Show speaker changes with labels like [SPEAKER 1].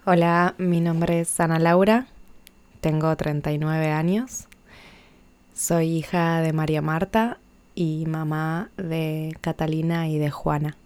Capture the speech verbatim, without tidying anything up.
[SPEAKER 1] Hola, mi nombre es Ana Laura, tengo treinta y nueve años, soy hija de María Marta y mamá de Catalina y de Juana.